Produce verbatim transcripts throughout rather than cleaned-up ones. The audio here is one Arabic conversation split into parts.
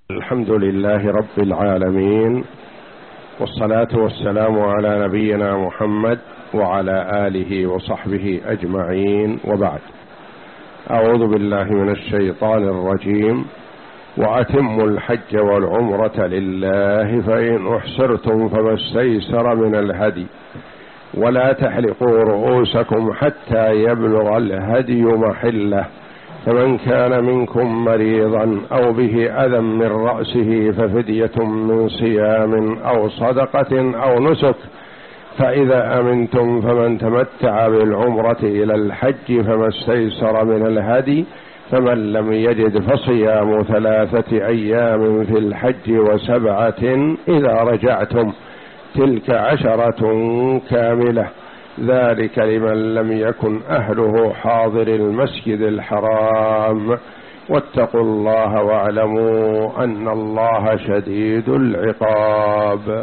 الحمد لله رب العالمين، والصلاة والسلام على نبينا محمد وعلى آله وصحبه أجمعين، وبعد. أعوذ بالله من الشيطان الرجيم. وأتموا الحج والعمرة لله فإن أحصرتم فما استيسر من الهدي ولا تحلقوا رؤوسكم حتى يبلغ الهدي محله، فمن كان منكم مريضا أو به أذى من رأسه ففدية من صيام أو صدقة أو نسك، فإذا أمنتم فمن تمتع بالعمرة إلى الحج فما استيسر من الهدي، فمن لم يجد فصيام ثلاثة أيام في الحج وسبعة إذا رجعتم، تلك عشرة كاملة، ذلك لمن لم يكن أهله حاضر المسجد الحرام، واتقوا الله واعلموا أن الله شديد العقاب.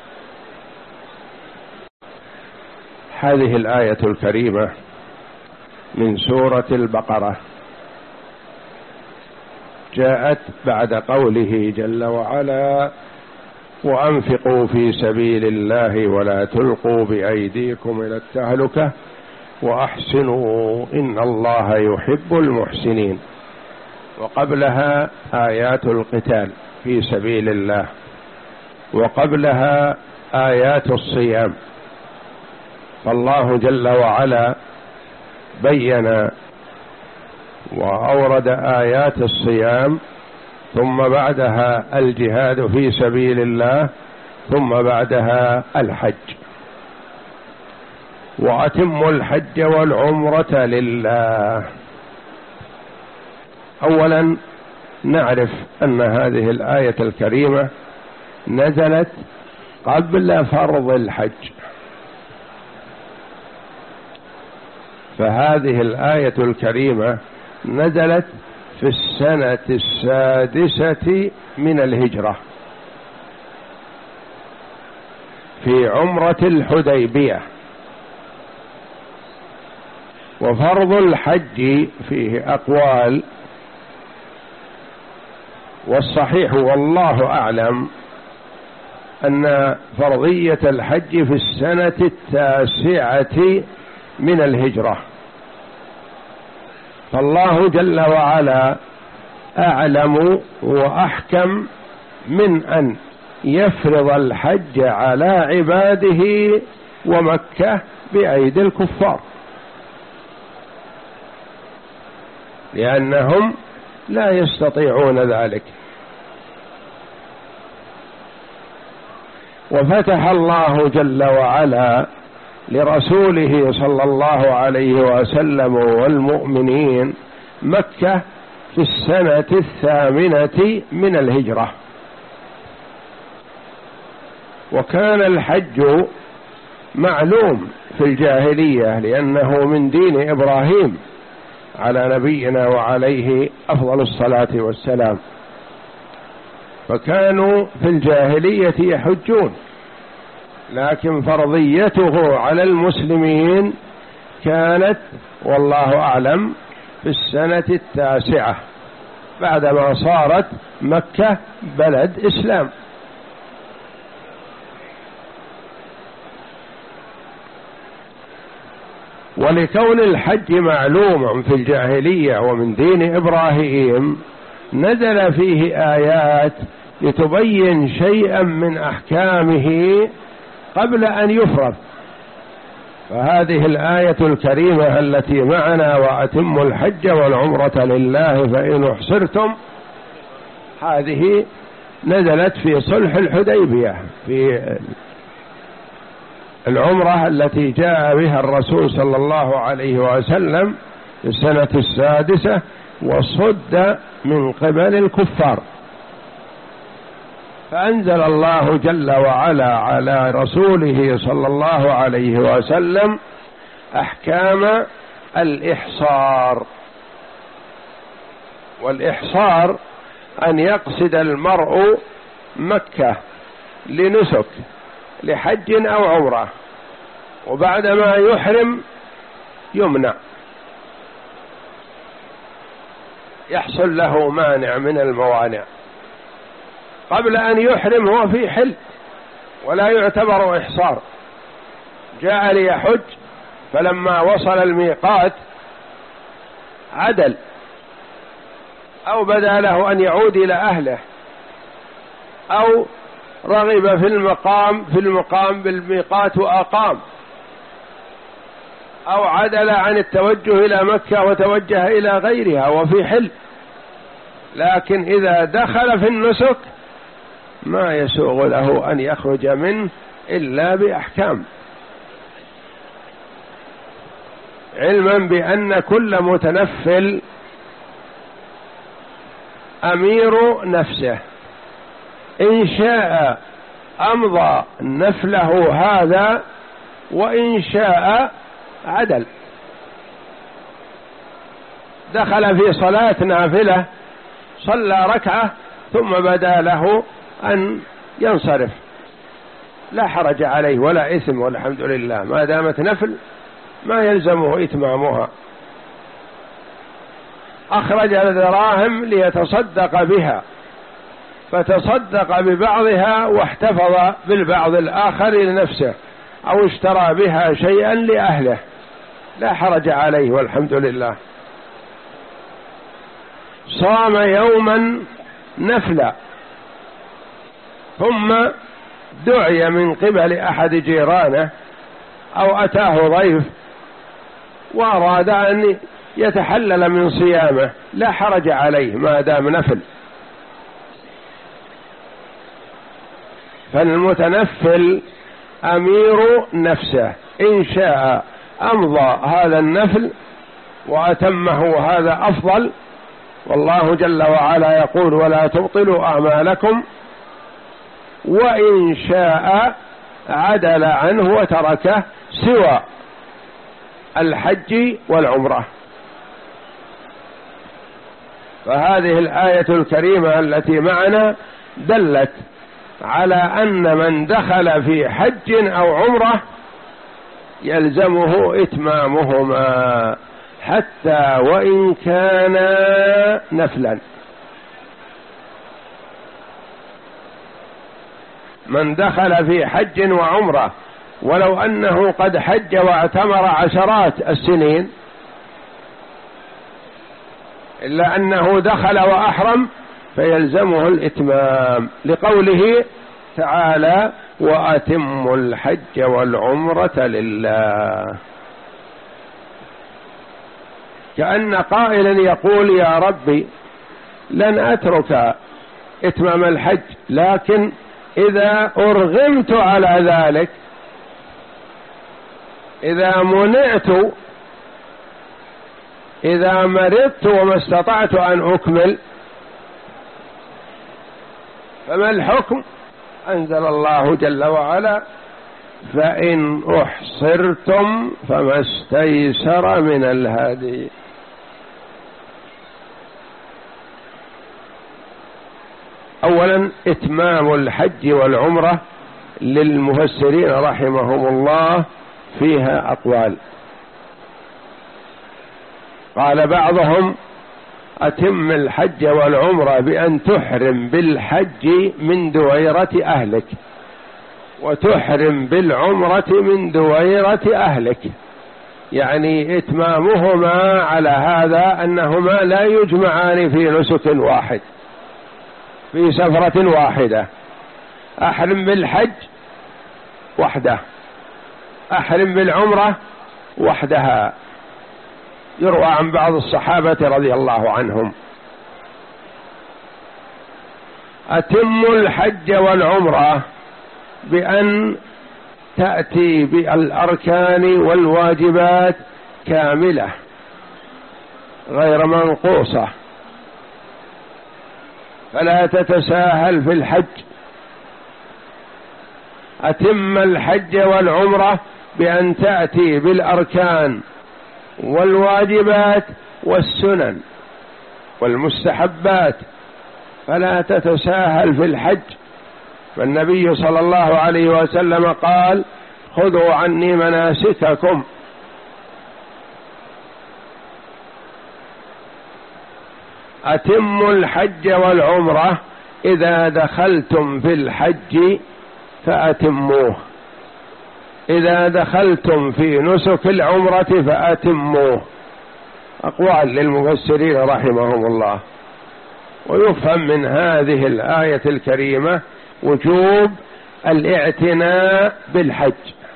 هذه الآية الكريمة من سورة البقرة جاءت بعد قوله جل وعلا: وأنفقوا في سبيل الله ولا تلقوا بأيديكم إلى التهلكة وأحسنوا إن الله يحب المحسنين. وقبلها آيات القتال في سبيل الله، وقبلها آيات الصيام. فالله جل وعلا بين وأورد آيات الصيام، ثم بعدها الجهاد في سبيل الله، ثم بعدها الحج. وأتموا الحج والعمرة لله. أولا نعرف أن هذه الآية الكريمة نزلت قبل فرض الحج، فهذه الآية الكريمة نزلت في السنة السادسة من الهجرة، في عمرة الحديبية. وفرض الحج فيه أقوال، والصحيح والله أعلم أن فرضية الحج في السنة التاسعة من الهجرة. فالله جل وعلا أعلم وأحكم من أن يفرض الحج على عباده ومكة بأيدي الكفار، لأنهم لا يستطيعون ذلك. وفتح الله جل وعلا لرسوله صلى الله عليه وسلم والمؤمنين مكة في السنة الثامنة من الهجرة. وكان الحج معلوم في الجاهلية، لأنه من دين إبراهيم على نبينا وعليه أفضل الصلاة والسلام، فكانوا في الجاهلية يحجون، لكن فرضيته على المسلمين كانت والله أعلم في السنة التاسعة بعدما صارت مكة بلد إسلام. ولكون الحج معلوم في الجاهلية ومن دين إبراهيم نزل فيه آيات لتبين شيئا من أحكامه قبل أن يفرض. فهذه الآية الكريمة التي معنا: وأتموا الحج والعمرة لله فإن أحصرتم، هذه نزلت في صلح الحديبية، في العمرة التي جاء بها الرسول صلى الله عليه وسلم في السنة السادسة، وصد من قبل الكفار. فأنزل الله جل وعلا على رسوله صلى الله عليه وسلم أحكام الإحصار. والإحصار أن يقصد المرء مكة لنسك، لحج أو عمرة، وبعدما يحرم يمنع، يحصل له مانع من الموانع، قبل أن يحرم هو في حل ولا يعتبر إحصار. جاء ليحج فلما وصل الميقات عدل أو بدا له أن يعود إلى أهله أو رغب في المقام في المقام بالميقات وأقام أو عدل عن التوجه إلى مكة وتوجه إلى غيرها وفي حل. لكن إذا دخل في النسك ما يسوغ له أن يخرج منه إلا بأحكام، علما بأن كل متنفل أمير نفسه، إن شاء أمضى نفله هذا وإن شاء عدل. دخل في صلاة نافلة صلى ركعة ثم بدا له أن ينصرف لا حرج عليه ولا إثم والحمد لله، ما دامت نفل ما يلزمه إتمامها. أخرج الدراهم ليتصدق بها فتصدق ببعضها واحتفظ بالبعض الآخر لنفسه أو اشترى بها شيئا لأهله لا حرج عليه والحمد لله. صام يوما نفلا ثم دعي من قبل أحد جيرانه أو أتاه ضيف وأراد أن يتحلل من صيامه لا حرج عليه ما دام نفل. فالمتنفل أمير نفسه، إن شاء أمضى هذا النفل وأتمه هذا أفضل، والله جل وعلا يقول ولا تبطلوا أعمالكم، وإن شاء عدل عنه وتركه سوى الحج والعمرة. فهذه الآية الكريمة التي معنا دلت على أن من دخل في حج أو عمرة يلزمه إتمامهما حتى وإن كان نفلا. من دخل في حج وعمرة ولو أنه قد حج واعتمر عشرات السنين إلا أنه دخل وأحرم فيلزمه الإتمام، لقوله تعالى وأتموا الحج والعمرة لله. كأن قائلا يقول يا ربي لن أترك إتمام الحج، لكن إذا أرغمت على ذلك، إذا منعت، إذا مرضت وما استطعت أن أكمل فما الحكم؟ أنزل الله جل وعلا فإن أحصرتم فما استيسر من الهدي. أولا إتمام الحج والعمرة للمفسرين رحمهم الله فيها أقوال. قال بعضهم أتم الحج والعمرة بأن تحرم بالحج من دويرة أهلك وتحرم بالعمرة من دويرة أهلك، يعني إتمامهما على هذا أنهما لا يجمعان في نسك واحد في سفرة واحدة. أحرم بالحج وحده، أحرم بالعمرة وحدها. يروى عن بعض الصحابة رضي الله عنهم أتم الحج والعمرة بأن تأتي بالأركان والواجبات كاملة غير منقوصة، فلا تتساهل في الحج. أتم الحج والعمرة بأن تأتي بالأركان والواجبات والسنن والمستحبات، فلا تتساهل في الحج. فالنبي صلى الله عليه وسلم قال خذوا عني مناسككم. أتم الحج والعمرة إذا دخلتم في الحج فأتموه، إذا دخلتم في نسك العمرة فأتموه. أقوال للمفسرين رحمهم الله. ويفهم من هذه الآية الكريمة وجوب الاعتناء بالحج،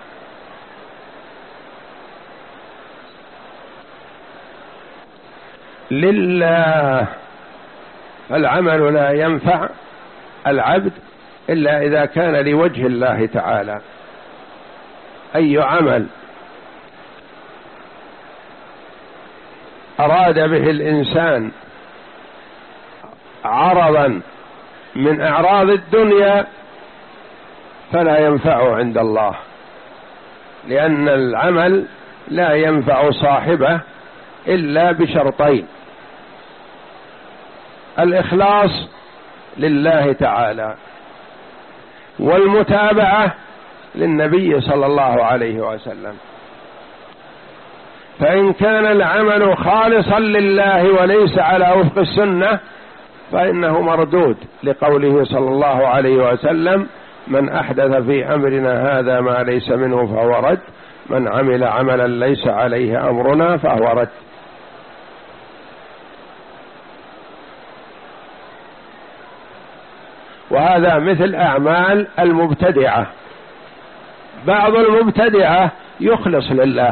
لله. العمل لا ينفع العبد إلا إذا كان لوجه الله تعالى. أي عمل أراد به الإنسان عرضا من أعراض الدنيا فلا ينفع عند الله، لأن العمل لا ينفع صاحبه إلا بشرطين: الإخلاص لله تعالى، والمتابعة للنبي صلى الله عليه وسلم. فإن كان العمل خالصا لله وليس على وفق السنة فإنه مردود، لقوله صلى الله عليه وسلم: من أحدث في أمرنا هذا ما ليس منه فهو رد، من عمل عملا ليس عليه أمرنا فهو رد. وهذا مثل أعمال المبتدعة. بعض المبتدعة يخلص لله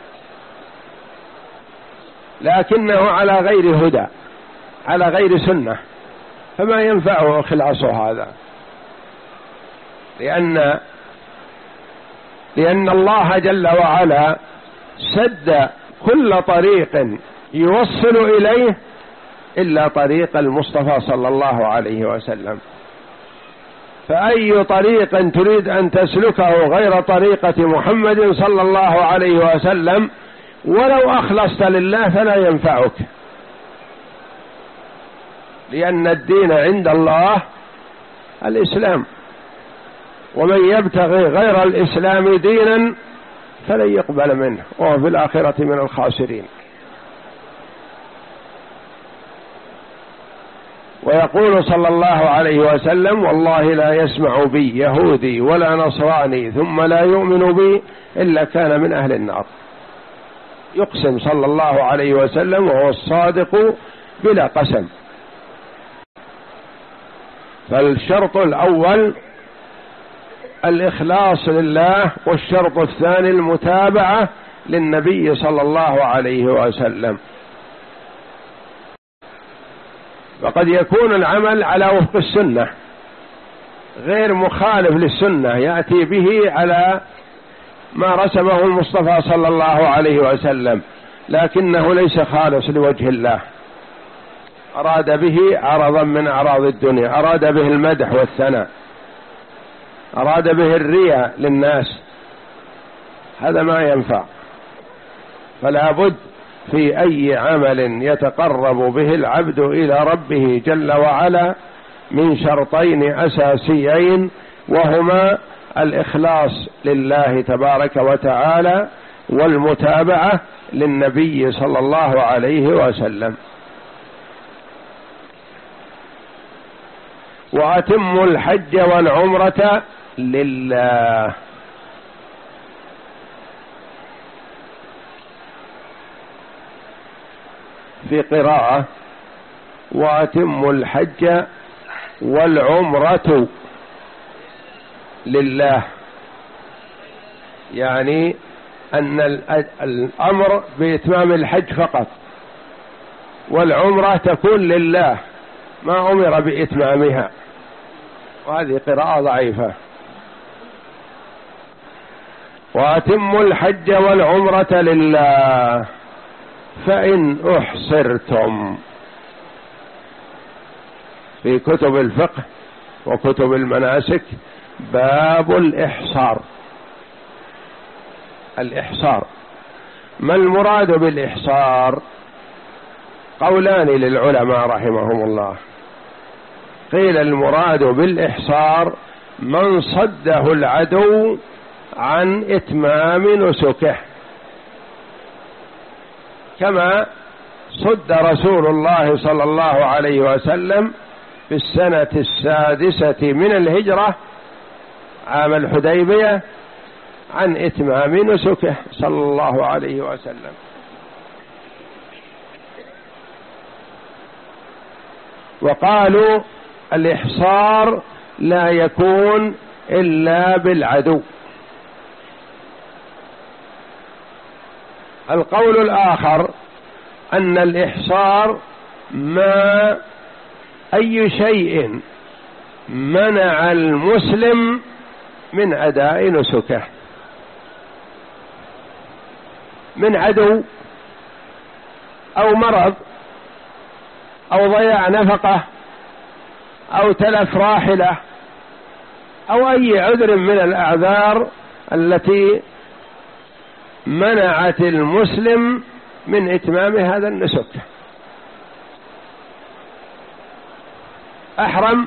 لكنه على غير هدى، على غير سنة، فما ينفعه إخلاص هذا، لأن لأن الله جل وعلا سد كل طريق يوصل إليه إلا طريق المصطفى صلى الله عليه وسلم. فأي طريق تريد أن تسلكه غير طريقة محمد صلى الله عليه وسلم ولو أخلصت لله فلا ينفعك، لأن الدين عند الله الإسلام، ومن يبتغي غير الإسلام دينا فلن يقبل منه وهو في الآخرة من الخاسرين. ويقول صلى الله عليه وسلم: والله لا يسمع بي يهودي ولا نصراني ثم لا يؤمن بي إلا كان من أهل النار. يقسم صلى الله عليه وسلم وهو الصادق بلا قسم. فالشرط الأول الإخلاص لله، والشرط الثاني المتابعة للنبي صلى الله عليه وسلم. وقد يكون العمل على وفق السنة غير مخالف للسنة، يأتي به على ما رسمه المصطفى صلى الله عليه وسلم، لكنه ليس خالص لوجه الله، أراد به عرضا من أعراض الدنيا، أراد به المدح والثناء، أراد به الرياء للناس، هذا ما ينفع. فلا بد في أي عمل يتقرب به العبد إلى ربه جل وعلا من شرطين أساسيين، وهما الإخلاص لله تبارك وتعالى والمتابعة للنبي صلى الله عليه وسلم. وأتموا الحج والعمرة لله. في قراءة: وأتموا الحج والعمرة لله، يعني أن الأمر بإتمام الحج فقط، والعمرة تكون لله، ما أمر بإتمامها، وهذه قراءة ضعيفة. وأتموا الحج والعمرة لله فإن أحصرتم. في كتب الفقه وكتب المناسك باب الإحصار. الإحصار، ما المراد بالإحصار؟ قولان للعلماء رحمهم الله. قيل المراد بالإحصار من صده العدو عن إتمام نسكه، كما صد رسول الله صلى الله عليه وسلم في السنة السادسة من الهجرة عام الحديبية عن إتمام نسكه صلى الله عليه وسلم. وقالوا الإحصار لا يكون إلا بالعدو. القول الآخر أن الإحصار ما أي شيء منع المسلم من أداء نسكه، من عدو أو مرض أو ضياع نفقة أو تلف راحلة أو أي عذر من الأعذار التي منعت المسلم من إتمام هذا النسك. أحرم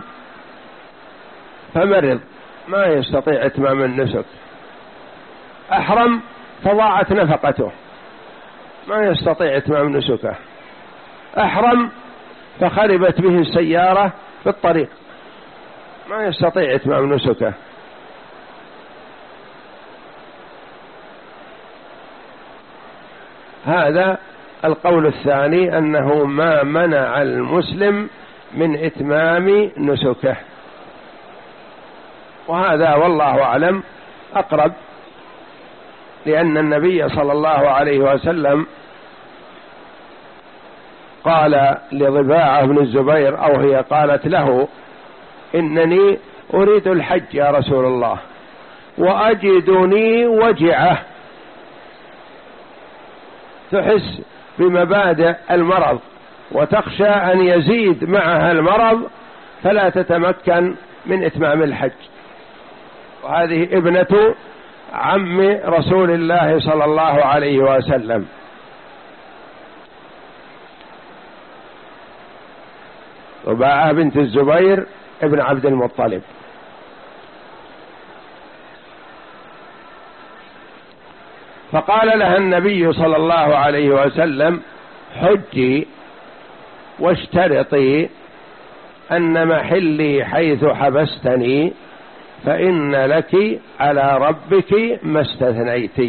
فمرض ما يستطيع إتمام النسك، أحرم فضاعت نفقته ما يستطيع إتمام نسكه، أحرم فخربت به السيارة في الطريق ما يستطيع إتمام نسكه. هذا القول الثاني أنه ما منع المسلم من إتمام نسكه، وهذا والله أعلم أقرب، لأن النبي صلى الله عليه وسلم قال لضباعة بن الزبير أو هي قالت له إنني أريد الحج يا رسول الله وأجدني وجعة، تحس بمبادئ المرض وتخشى أن يزيد معها المرض فلا تتمكن من إتمام الحج، وهذه ابنة عم رسول الله صلى الله عليه وسلم. رباعة بنت الزبير ابن عبد المطلب. فقال لها النبي صلى الله عليه وسلم حجي واشترطي أن محلي حيث حبستني فإن لك على ربك ما استثنيت.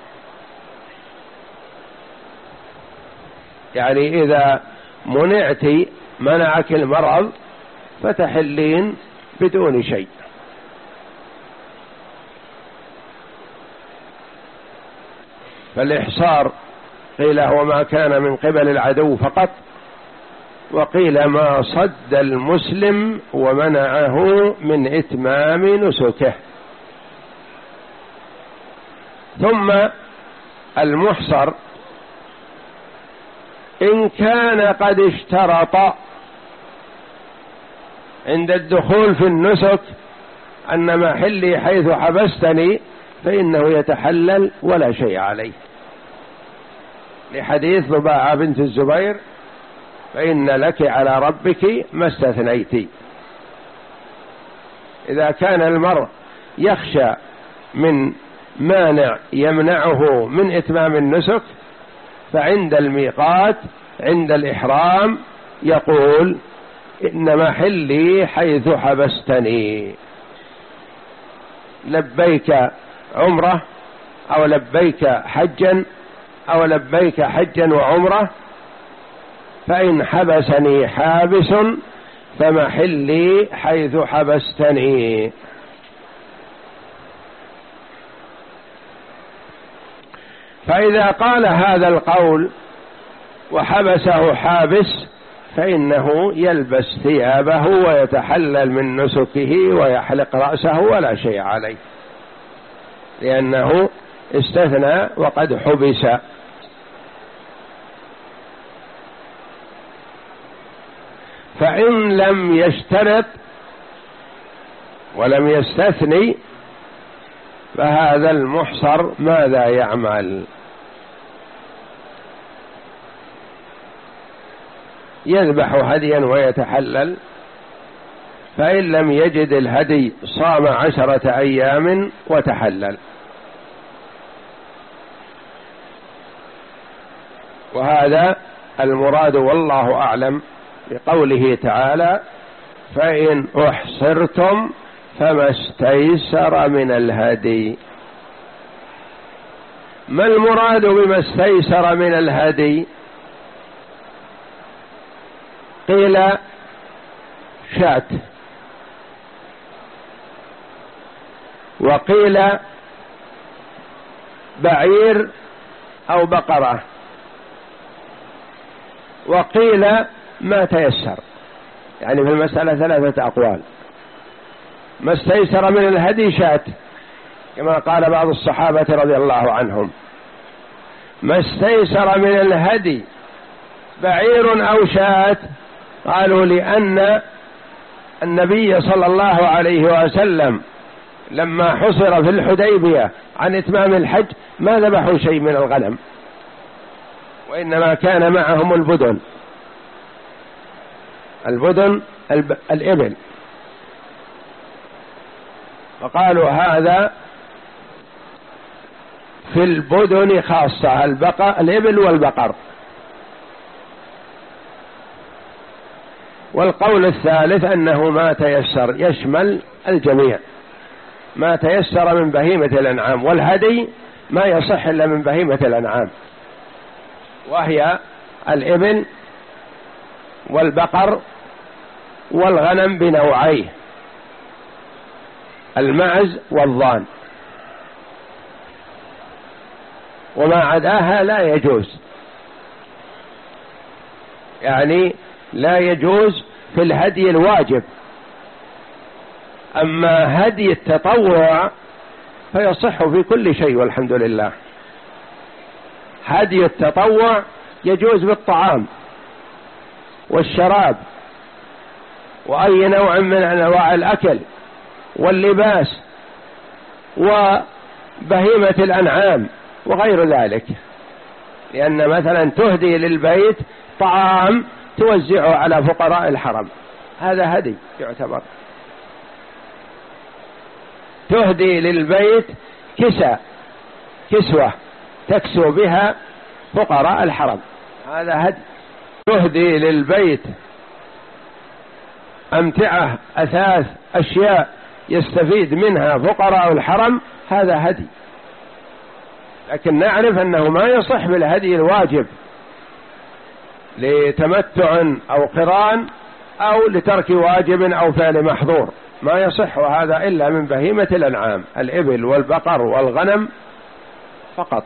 يعني إذا منعت منعك المرض فتحلين بدون شيء. فالإحصار قيل هو ما كان من قبل العدو فقط، وقيل ما صد المسلم ومنعه من إتمام نسكه. ثم المحصر إن كان قد اشترط عند الدخول في النسك أن محلي حيث حبستني فإنه يتحلل ولا شيء عليه، لحديث ضباعة بنت الزبير فإن لك على ربك ما استثنيت. إذا كان المرء يخشى من مانع يمنعه من إتمام النسك فعند الميقات عند الإحرام يقول إن محلي حيث حبستني، لبيك عمرة أو لبيك حجا أو لبيك حجا وعمرة، فإن حبسني حابس فمحلي حيث حبستني. فإذا قال هذا القول وحبسه حابس فإنه يلبس ثيابه ويتحلل من نسكه ويحلق رأسه ولا شيء عليه، لأنه استثنى وقد حبس. فإن لم يشترط ولم يستثني فهذا المحصر ماذا يعمل؟ يذبح هديا ويتحلل، فإن لم يجد الهدي صام عشرة أيام وتحلل. وهذا المراد والله أعلم بقوله تعالى فإن أحصرتم فما استيسر من الهدي. ما المراد بما استيسر من الهدي؟ قيل شاة، وقيل بعير أو بقرة، وقيل ما تيسر. يعني في المسألة ثلاثة أقوال. ما استيسر من الهدي شاة كما قال بعض الصحابة رضي الله عنهم. ما استيسر من الهدي بعير أو شاة، قالوا لأن النبي صلى الله عليه وسلم لما حصر في الحديبية عن إتمام الحج ما ذبحوا شيء من الغنم، وإنما كان معهم البدن البدن الإبل، فقالوا هذا في البدن خاصة، البقر الإبل والبقر. والقول الثالث أنه ما تيسر، يشمل الجميع، ما تيسر من بهيمة الأنعام، والهدي ما يصح إلا من بهيمة الأنعام، وهي الإبل والبقر والغنم بنوعيه، المعز والضان، وما عداها لا يجوز. يعني لا يجوز في الهدي الواجب، أما هدي التطوع فيصح في كل شيء والحمد لله. هدي التطوع يجوز بالطعام والشراب وأي نوع من أنواع الأكل واللباس وبهيمة الأنعام وغير ذلك، لأن مثلا تهدي للبيت طعام توزعه على فقراء الحرم، هذا هدي يعتبر. تهدي للبيت كسى كسوة تكسو بها فقراء الحرم، هذا هدي. تهدي للبيت أمتعة أثاث أشياء يستفيد منها فقراء الحرم، هذا هدي. لكن نعرف أنه ما يصح بالهدي الواجب لتمتع أو قران أو لترك واجب أو فعل محظور، ما يصح هذا إلا من بهيمة الأنعام، الإبل والبقر والغنم فقط.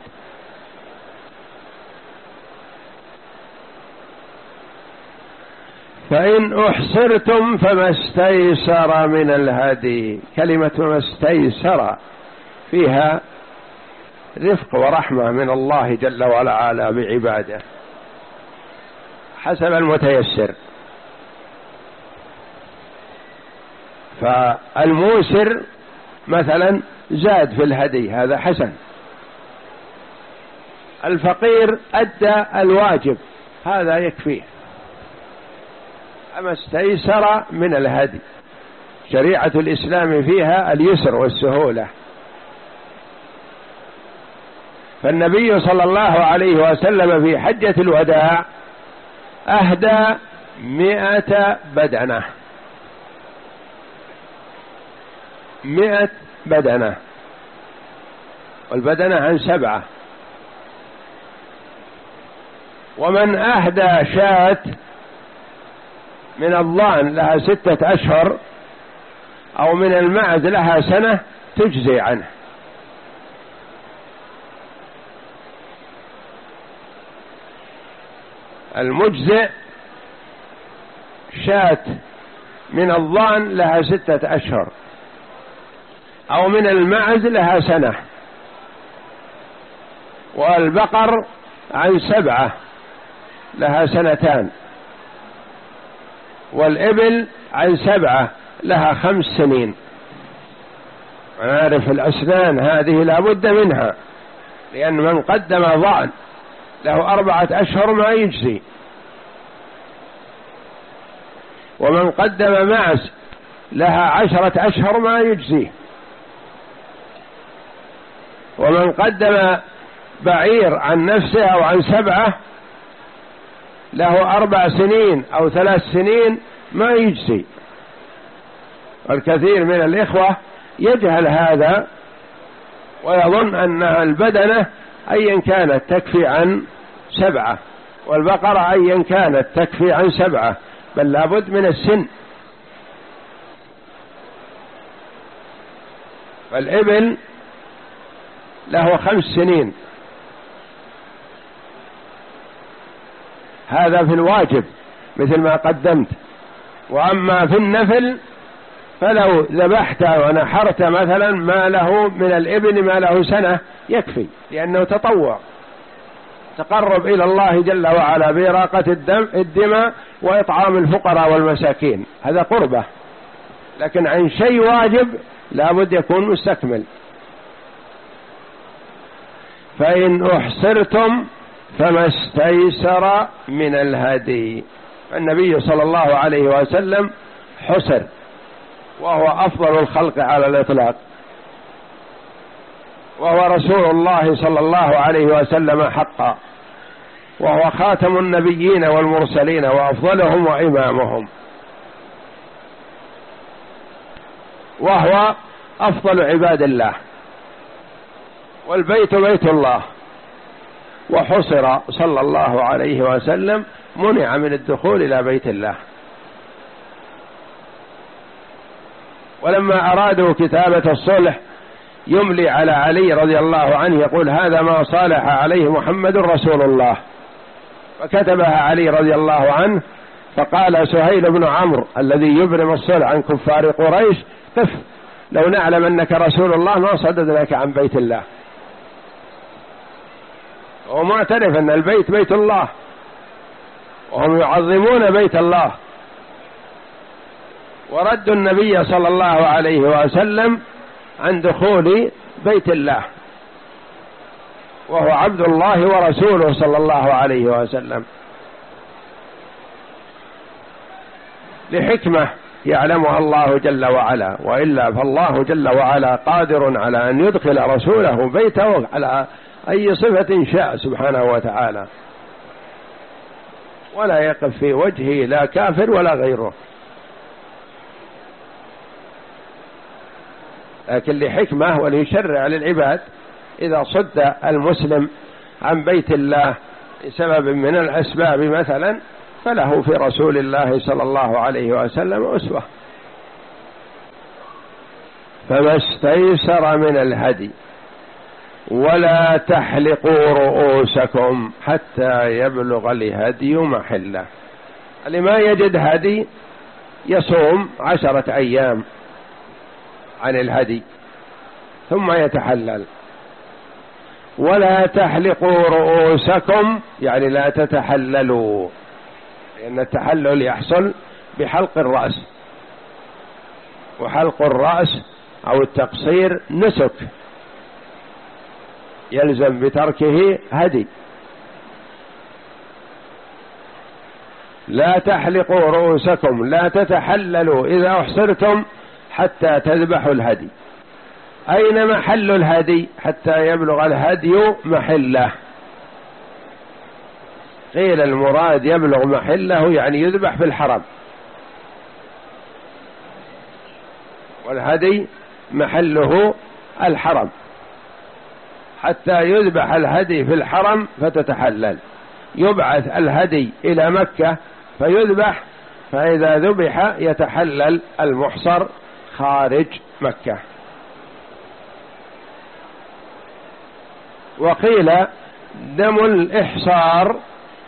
فإن أحصرتم فما استيسر من الهدي. كلمة ما استيسر فيها رفق ورحمة من الله جل وعلا بعباده حسب المتيسر. فالموسر مثلا زاد في الهدي، هذا حسن. الفقير أدى الواجب، هذا يكفيه. أما استيسر من الهدي، شريعة الإسلام فيها اليسر والسهولة. فالنبي صلى الله عليه وسلم في حجة الوداع أهدى مئة بدنة مئة بدنة، والبدنة عن سبعة. ومن أهدى شاة من الضأن لها ستة أشهر أو من المعز لها سنة تجزي عنه. المجزئ شاة من الضأن لها ستة أشهر أو من المعز لها سنة، والبقر عن سبعة لها سنتان، والإبل عن سبعة لها خمس سنين. عارف الأسنان هذه لا بد منها، لأن من قدم ضأن له أربعة أشهر ما يجزي، ومن قدم معز لها عشرة أشهر ما يجزي، ومن قدم بعير عن نفسه أو عن سبعة له أربع سنين أو ثلاث سنين ما يجزي. الكثير من الإخوة يجهل هذا ويظن أن البدنة أيا كانت تكفي عن سبعة، والبقرة أيا كانت تكفي عن سبعة، بل لابد من السن. فالإبل له خمس سنين، هذا في الواجب مثل ما قدمت. وأما في النفل فلو ذبحت ونحرت مثلا ما له من الإبل ما له سنة يكفي، لأنه تطوع تقرب إلى الله جل وعلا بإراقة الدم الدماء وإطعام الفقراء والمساكين، هذا قربة. لكن عن شيء واجب لابد يكون مستكمل. فإن أحصرتم فما استيسر من الهدي. النبي صلى الله عليه وسلم حصر، وهو أفضل الخلق على الإطلاق، وهو رسول الله صلى الله عليه وسلم حقا، وهو خاتم النبيين والمرسلين وأفضلهم وإمامهم، وهو أفضل عباد الله، والبيت بيت الله. وحصر صلى الله عليه وسلم، منع من الدخول إلى بيت الله. ولما أرادوا كتابة الصلح يملي على علي رضي الله عنه يقول هذا ما صالح عليه محمد رسول الله، فكتبها علي رضي الله عنه. فقال سهيل بن عمرو الذي يبرم الصلح عن كفار قريش قف، لو نعلم أنك رسول الله ما صددناك عن بيت الله. هو معترف أن البيت بيت الله، وهم يعظمون بيت الله، وردوا النبي صلى الله عليه وسلم عن دخول بيت الله، وهو عبد الله ورسوله صلى الله عليه وسلم، لحكمة يعلمها الله جل وعلا، وإلا فالله جل وعلا قادر على أن يدخل رسوله بيته على أي صفة شاء سبحانه وتعالى، ولا يقف في وجهه لا كافر ولا غيره. لكن لحكمة وليشرع للعباد، إذا صد المسلم عن بيت الله لسبب من الأسباب مثلا، فله في رسول الله صلى الله عليه وسلم أسوة. فما استيسر من الهدي، ولا تحلقوا رؤوسكم حتى يبلغ الهدي محله. اللي ما يجد هدي يصوم عشرة أيام عن الهدي ثم يتحلل. ولا تحلقوا رؤوسكم يعني لا تتحللوا، لأن التحلل يحصل بحلق الرأس، وحلق الرأس أو التقصير نسك يلزم بتركه هدي. لا تحلقوا رؤوسكم، لا تتحللوا إذا أحصرتم حتى تذبحوا الهدي. أين محل الهدي؟ حتى يبلغ الهدي محله. قيل المراد يبلغ محله يعني يذبح في الحرم، والهدي محله الحرم، حتى يذبح الهدي في الحرم فتتحلل. يبعث الهدي إلى مكة فيذبح، فإذا ذبح يتحلل المحصر خارج مكة. وقيل دم الإحصار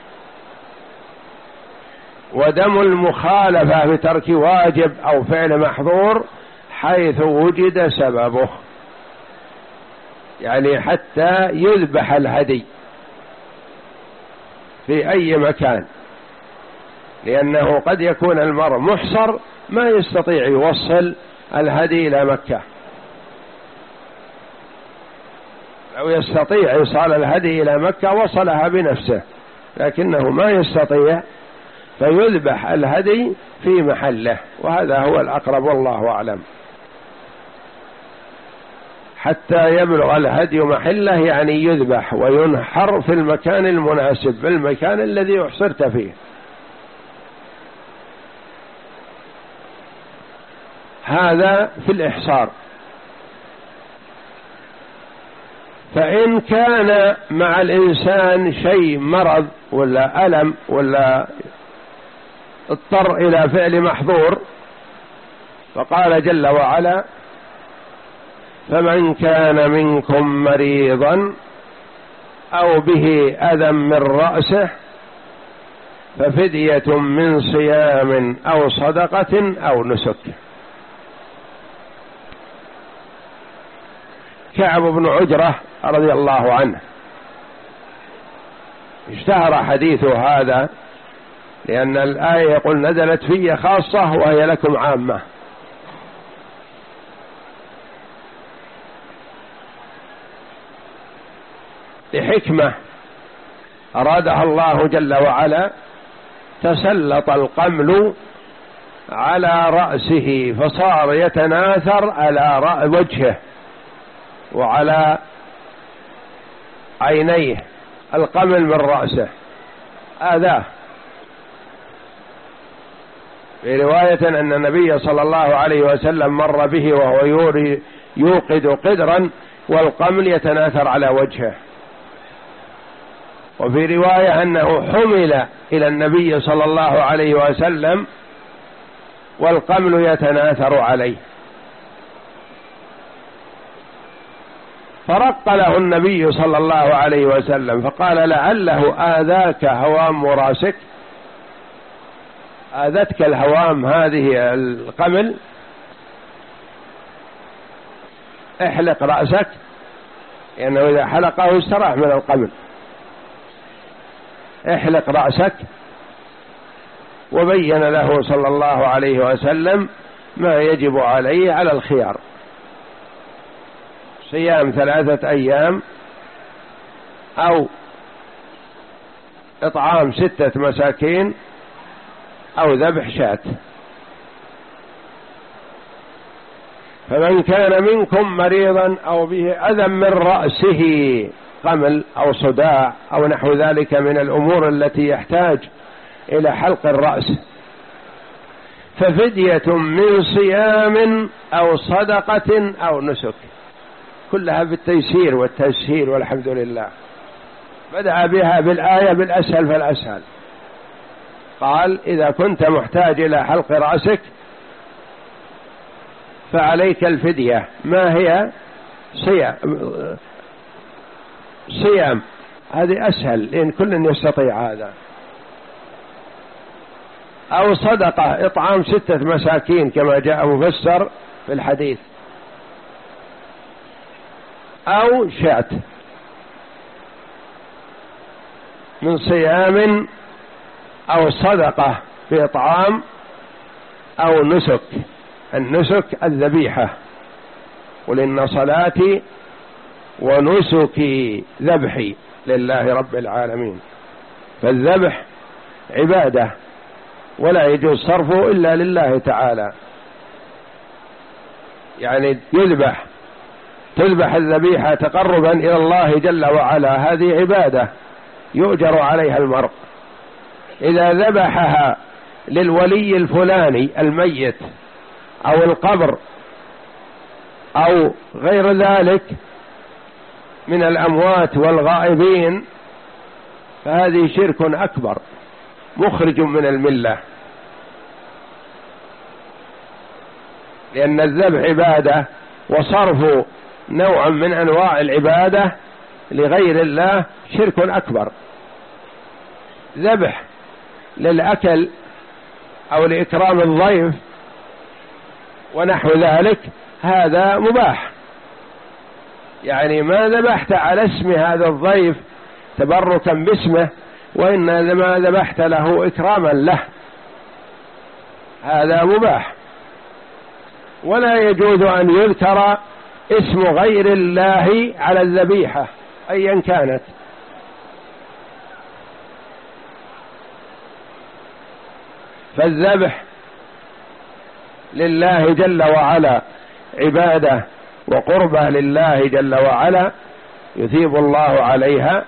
ودم المخالفة بترك واجب أو فعل محظور حيث وجد سببه، يعني حتى يذبح الهدي في أي مكان، لأنه قد يكون المرء محصر ما يستطيع يوصل الهدي إلى مكة. لو يستطيع إيصال الهدي إلى مكة وصلها بنفسه، لكنه ما يستطيع، فيذبح الهدي في محله، وهذا هو الأقرب والله أعلم. حتى يبلغ الهدي محله يعني يذبح وينحر في المكان المناسب، في المكان الذي أحصرت فيه. هذا في الإحصار. فإن كان مع الإنسان شيء مرض ولا ألم ولا اضطر إلى فعل محظور، فقال جل وعلا: فمن كان منكم مريضا أو به أذى من رأسه ففدية من صيام أو صدقة أو نسك. كعب بن عجرة رضي الله عنه اشتهر حديثه هذا، لأن الآية يقول: نزلت في خاصة وهي لكم عامة. لحكمة أرادها الله جل وعلا تسلط القمل على رأسه فصار يتناثر على وجهه وعلى عينيه، القمل من رأسه آذاه. في رواية أن النبي صلى الله عليه وسلم مر به وهو يوري يوقد قدرا والقمل يتناثر على وجهه. وفي رواية أنه حمل إلى النبي صلى الله عليه وسلم والقمل يتناثر عليه، فرق له النبي صلى الله عليه وسلم فقال: لعله آذاك هوام راسك، آذتك الهوام هذه القمل، احلق رأسك، لأنه إذا حلقه استراح من القمل. احلق رأسك. وبين له صلى الله عليه وسلم ما يجب عليه على الخيار: صيام ثلاثة أيام أو إطعام ستة مساكين أو ذبح شاة. فمن كان منكم مريضا أو به أذى من رأسه، قمل أو صداع أو نحو ذلك من الأمور التي يحتاج إلى حلق الرأس، ففدية من صيام أو صدقة أو نسك. كلها بالتيسير والتسهيل والحمد لله. بدأ بها بالآية بالأسهل فالأسهل. قال: إذا كنت محتاج إلى حلق رأسك فعليك الفدية. ما هي؟ صيام. صيام هذه أسهل لأن كل يستطيع هذا. أو صدقة، إطعام ستة مساكين كما جاء مفسر في الحديث، أو شاة. من صيام أو صدقة بإطعام أو نسك. النسك الذبيحة: قل إن صلاتي ونسكي ذبحي لله رب العالمين. فالذبح عبادة ولا يجوز صرفه إلا لله تعالى، يعني يذبح تذبح الذبيحة تقربا إلى الله جل وعلا، هذه عبادة يؤجر عليها المرء. إذا ذبحها للولي الفلاني الميت أو القبر أو غير ذلك من الأموات والغائبين فهذه شرك أكبر مخرج من الملة، لأن الذبح عبادة وصرف نوع من أنواع العبادة لغير الله شرك أكبر. ذبح للأكل أو لإكرام الضيف ونحو ذلك هذا مباح، يعني ما ذبحت على اسم هذا الضيف تبركا باسمه، وإنما ذبحت له إكراما له، هذا مباح. ولا يجوز أن يذكر اسم غير الله على الذبيحة أيا كانت. فالذبح لله جل وعلا عبادة وقربة لله جل وعلا يثيب الله عليها،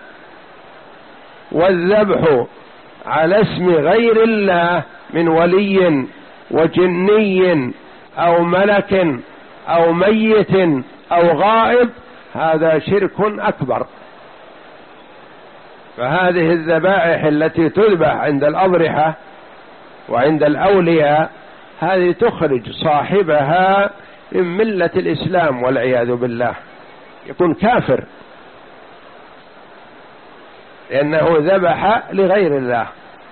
والذبح على اسم غير الله من ولي وجني أو ملك أو ميت أو غائب، هذا شرك أكبر. فهذه الذبائح التي تذبح عند الأضرحة وعند الأولياء هذه تخرج صاحبها من ملة الإسلام والعياذ بالله، يكون كافر لأنه ذبح لغير الله.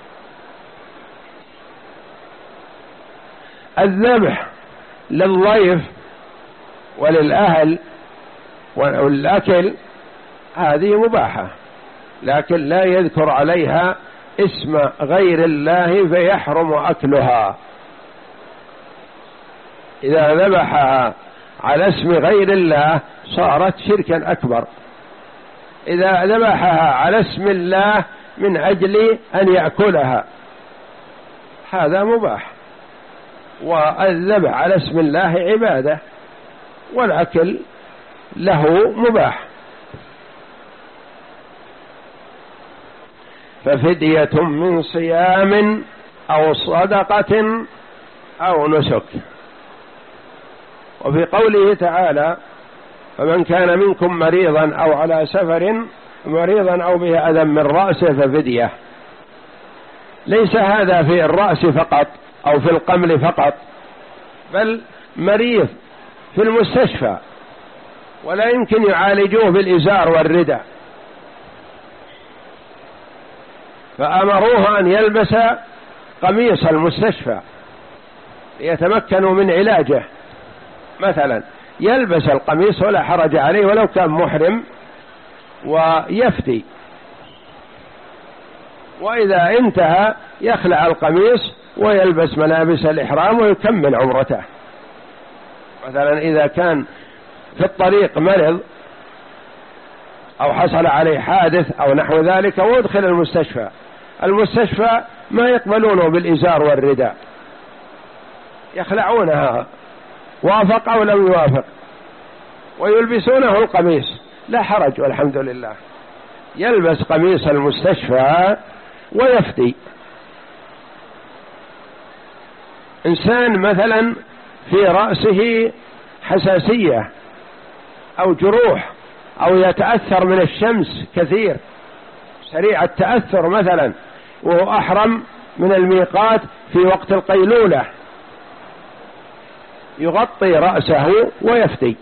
الذبح للضيف وللأهل والأكل هذه مباحة، لكن لا يذكر عليها اسم غير الله فيحرم أكلها. إذا ذبحها على اسم غير الله صارت شركا أكبر. إذا ذبحها على اسم الله من أجل أن يأكلها هذا مباح، والذبح على اسم الله عبادة والأكل له مباح. ففدية من صيام أو صدقة أو نسك. وفي قوله تعالى فمن كان منكم مريضا أو على سفر مريضا أو به أذى من رأسه ففدية، ليس هذا في الرأس فقط أو في القمل فقط، بل مريض في المستشفى ولا يمكن يعالجوه بالإزار والرداء، فأمروه أن يلبس قميص المستشفى ليتمكنوا من علاجه. مثلا يلبس القميص ولا حرج عليه ولو كان محرم ويفدي، وإذا انتهى يخلع القميص ويلبس ملابس الإحرام ويكمل عمرته. مثلا إذا كان في الطريق مرض أو حصل عليه حادث أو نحو ذلك وادخل المستشفى، المستشفى ما يقبلونه بالإزار والرداء، يخلعونها وافق أو لم يوافق ويلبسونه القميص، لا حرج والحمد لله، يلبس قميص المستشفى ويفدي. إنسان مثلا في رأسه حساسية أو جروح أو يتأثر من الشمس كثير سريع التأثر مثلا، وهو أحرم من الميقات في وقت القيلولة، يغطي رأسه ويفدي.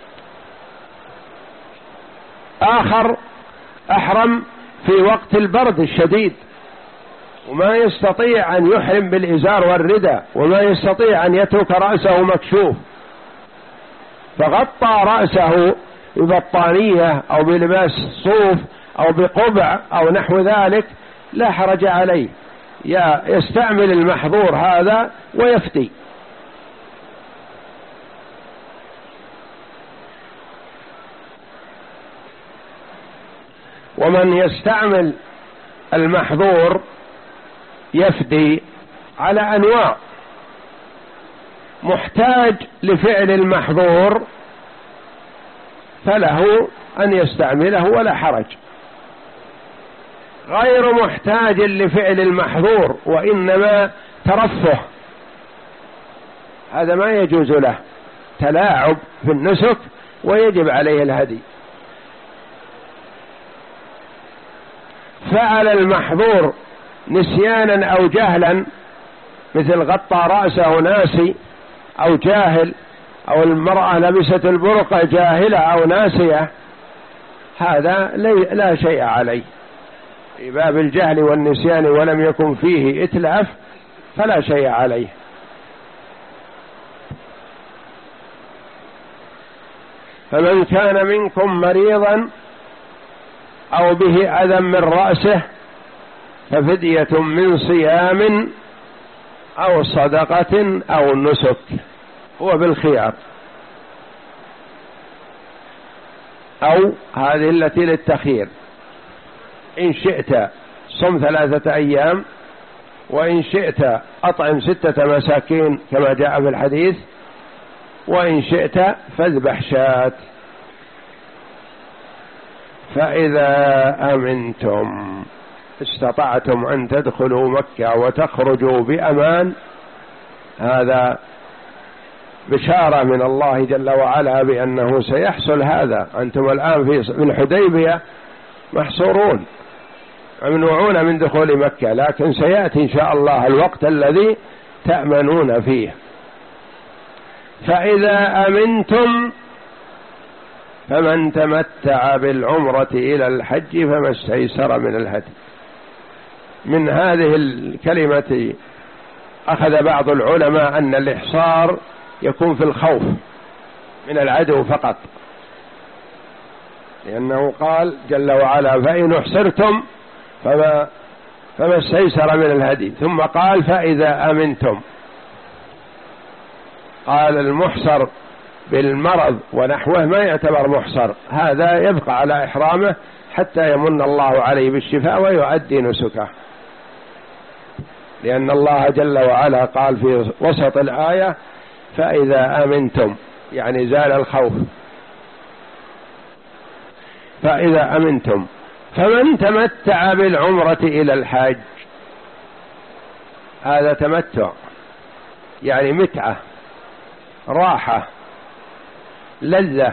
آخر أحرم في وقت البرد الشديد وما يستطيع أن يحرم بالإزار والرداء وما يستطيع أن يترك رأسه مكشوف، فغطى رأسه ببطانية أو بلباس صوف أو بقبع أو نحو ذلك، لا حرج عليه، يستعمل المحظور هذا ويفتي. ومن يستعمل المحظور يفدي على أنواع، محتاج لفعل المحظور فله أن يستعمله ولا حرج، غير محتاج لفعل المحظور وإنما ترفه هذا ما يجوز له، تلاعب في النسك ويجب عليه الهدي. فعل المحظور نسيانا أو جهلا، مثل غطى رأسه ناسي أو جاهل، أو المرأة لبست البرقع جاهلة أو ناسية، هذا لا شيء عليه في باب الجهل والنسيان ولم يكن فيه إتلاف فلا شيء عليه. فمن كان منكم مريضا أو به أذى من رأسه ففدية من صيام أو صدقة أو نسك، هو بالخيار، أو هذه التي للتخيير، إن شئت صم ثلاثة أيام وإن شئت أطعم ستة مساكين كما جاء في الحديث وإن شئت فاذبح شاة. فإذا أمنتم استطعتم أن تدخلوا مكة وتخرجوا بأمان، هذا بشارة من الله جل وعلا بأنه سيحصل هذا. أنتم الآن في الحديبية محصورون ممنوعون من دخول مكة، لكن سيأتي إن شاء الله الوقت الذي تأمنون فيه. فإذا أمنتم فمن تمتع بالعمرة إلى الحج فما استيسر من الهدي. من هذه الكلمة أخذ بعض العلماء أن الإحصار يكون في الخوف من العدو فقط، لأنه قال جل وعلا فإن احصرتم فما, فما استيسر من الهدي، ثم قال فإذا أمنتم. قال المحصر بالمرض ونحوه ما يعتبر محصر، هذا يبقى على إحرامه حتى يمن الله عليه بالشفاء ويؤدي نسكه، لأن الله جل وعلا قال في وسط الآية فإذا أمنتم، يعني زال الخوف. فإذا أمنتم فمن تمتع بالعمرة إلى الحج، هذا تمتع يعني متعة، راحة، لذة.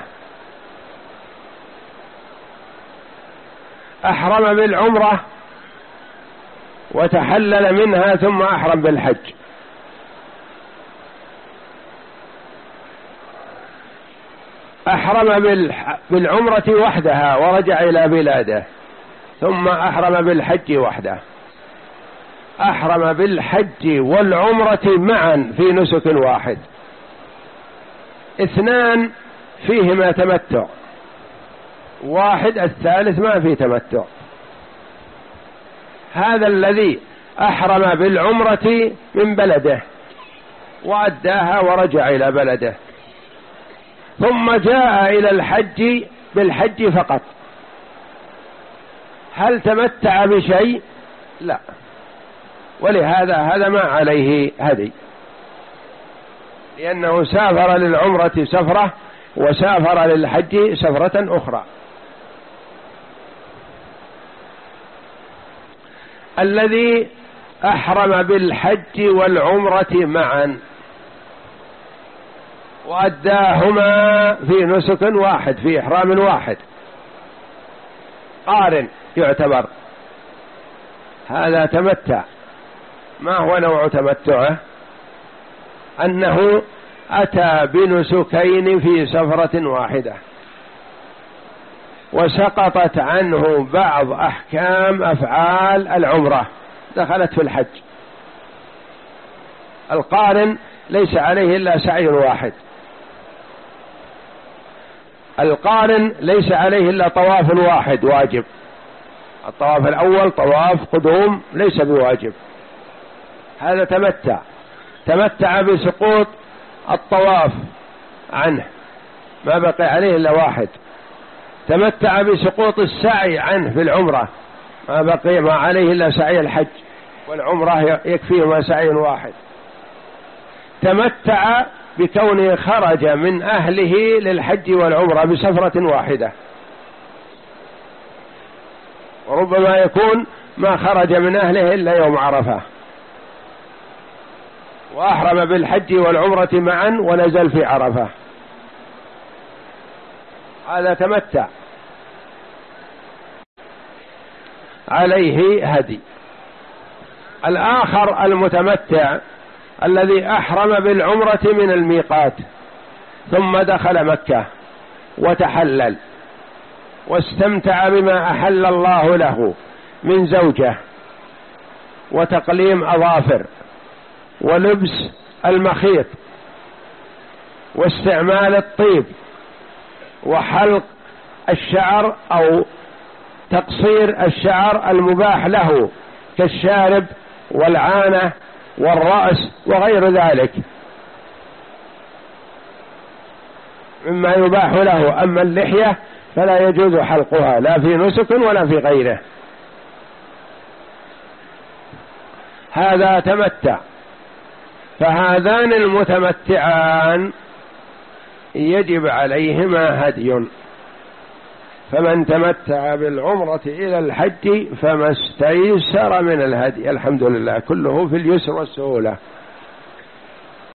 أحرم بالعمرة وتحلل منها ثم أحرم بالحج، أحرم بالعمرة وحدها ورجع إلى بلاده، ثم أحرم بالحج وحده، أحرم بالحج والعمرة معا في نسك واحد، اثنان فيهما تمتع، واحد الثالث ما فيه تمتع. هذا الذي أحرم بالعمرة من بلده وأداها ورجع إلى بلده، ثم جاء إلى الحج بالحج فقط، هل تمتع بشيء؟ لا، ولهذا هذا ما عليه هدي، لأنه سافر للعمرة سفرة وسافر للحج سفرة أخرى. الذي أحرم بالحج والعمرة معا وأداهما في نسك واحد، في إحرام واحد، قارن يعتبر، هذا تمتع. ما هو نوع تمتعه؟ أنه أتى بنسكين في سفرة واحدة، وسقطت عنه بعض أحكام أفعال العمرة دخلت في الحج. القارن ليس عليه إلا سعي واحد، القارن ليس عليه إلا طواف واحد واجب، الطواف الأول طواف قدوم ليس بواجب، هذا تمتع. تمتع بسقوط الطواف عنه، ما بقي عليه إلا واحد. تمتع بسقوط السعي عنه في العمرة، ما بقي ما عليه إلا سعي الحج، والعمرة يكفيهما سعي واحد. تمتع بكونه خرج من أهله للحج والعمرة بسفرة واحدة، وربما يكون ما خرج من أهله إلا يوم عرفة، وأحرم بالحج والعمرة معا ونزل في عرفة، هذا تمتع عليه هدي. الآخر المتمتع الذي أحرم بالعمرة من الميقات ثم دخل مكة وتحلل واستمتع بما أحل الله له من زوجة وتقليم أظافر ولبس المخيط واستعمال الطيب وحلق الشعر أو تقصير الشعر المباح له كالشارب والعانة والرأس وغير ذلك مما يباح له. أما اللحية فلا يجوز حلقها لا في نسك ولا في غيره، هذا تمتع. فهذان المتمتعان يجب عليهما هدي، فمن تمتع بالعمرة إلى الحج فما استيسر من الهدي. الحمد لله كله في اليسر والسهولة.